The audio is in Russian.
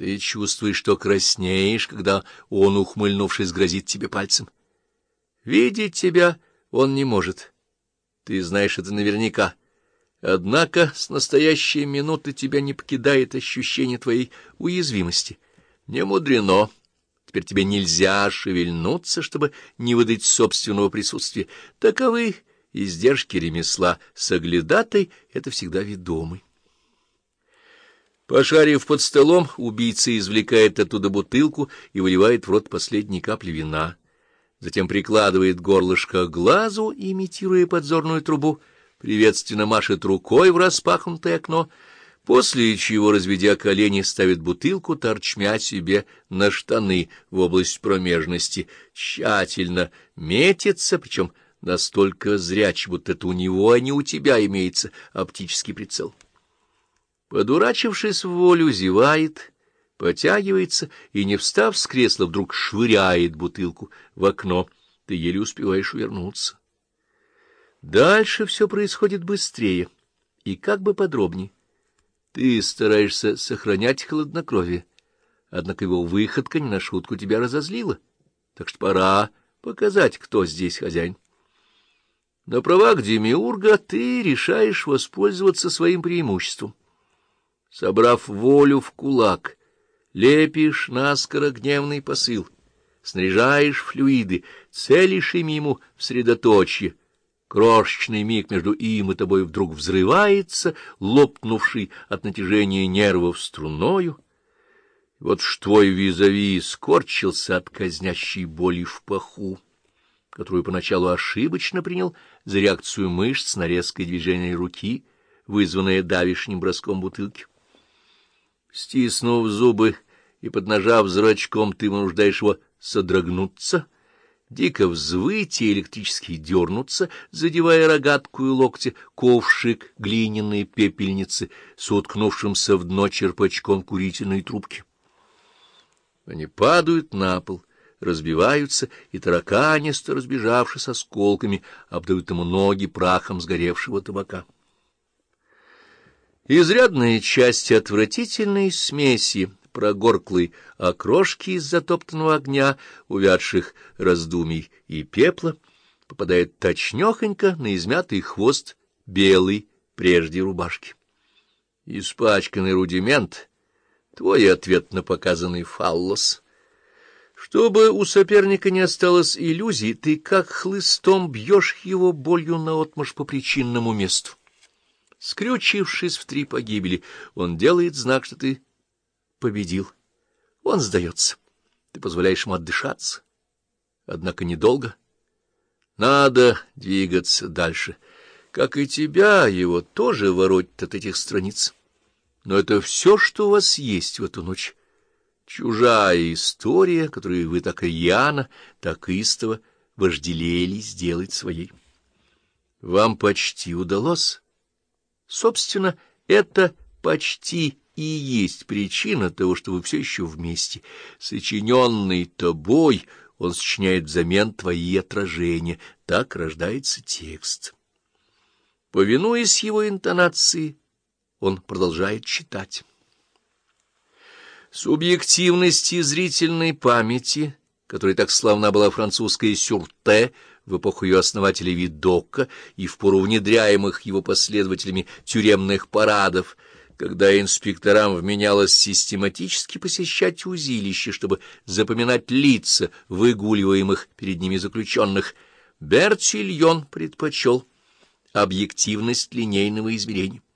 Ты чувствуешь, что краснеешь, когда он, ухмыльнувшись, грозит тебе пальцем. Видеть тебя он не может. Ты знаешь это наверняка. Однако с настоящей минуты тебя не покидает ощущение твоей уязвимости. Не мудрено. Теперь тебе нельзя шевельнуться, чтобы не выдать собственного присутствия. Таковы издержки ремесла. Соглядатай — это всегда ведомый. Пошарив под столом, убийца извлекает оттуда бутылку и выливает в рот последние капли вина. Затем прикладывает горлышко к глазу, имитируя подзорную трубу, приветственно машет рукой в распахнутое окно, после чего, разведя колени, ставит бутылку торчмя себе на штаны в область промежности, тщательно метится, причем настолько зряч, будто это у него, а не у тебя имеется оптический прицел. Подурачившись в волю, зевает, потягивается и, не встав с кресла, вдруг швыряет бутылку в окно. Ты еле успеваешь увернуться. Дальше все происходит быстрее и как бы подробнее. Ты стараешься сохранять хладнокровие, однако его выходка не на шутку тебя разозлила, так что пора показать, кто здесь хозяин. На правах демиурга ты решаешь воспользоваться своим преимуществом. Собрав волю в кулак, лепишь наскоро гневный посыл, снаряжаешь флюиды, целишь ими ему в средоточье. Крошечный миг между им и тобой вдруг взрывается, лопнувший от натяжения нервов струною. Вот ж твой визави скорчился от казнящей боли в паху, которую поначалу ошибочно принял за реакцию мышц на резкое движение руки, вызванное давишним броском бутылки. Стиснув зубы и поднажав зрачком, ты вынуждаешь его содрогнуться, дико взвыть и электрически дернуться, задевая рогатку и локти, ковшик глиняной пепельницы с уткнувшимся в дно черпачком курительной трубки. Они падают на пол, разбиваются, и тараканисто, разбежавшись осколками, обдают ему ноги прахом сгоревшего табака. Изрядная часть отвратительной смеси, прогорклой окрошки из затоптанного огня, увядших раздумий и пепла, попадает точнёхонько на измятый хвост белой прежде рубашки. Испачканный рудимент — твой ответ на показанный фаллос. Чтобы у соперника не осталось иллюзий, ты как хлыстом бьешь его болью наотмашь по причинному месту. Скрючившись в 3 погибели, он делает знак, что ты победил. Он сдается. Ты позволяешь ему отдышаться. Однако недолго. Надо двигаться дальше. Как и тебя, его тоже воротит от этих страниц. Но это все, что у вас есть в эту ночь. Чужая история, которую вы так рьяно, так истово вожделели сделать своей. Вам почти удалось. Собственно, это почти и есть причина того, что вы все еще вместе. Сочиненный тобой, он сочиняет взамен твои отражения. Так рождается текст. Повинуясь его интонации, он продолжает читать. Субъективности зрительной памяти, которой так славна была французская Сюрте в эпоху ее основателя Видока и в пору внедряемых его последователями тюремных парадов, когда инспекторам вменялось систематически посещать узилище, чтобы запоминать лица выгуливаемых перед ними заключенных, Бертильон предпочел объективность линейного измерения.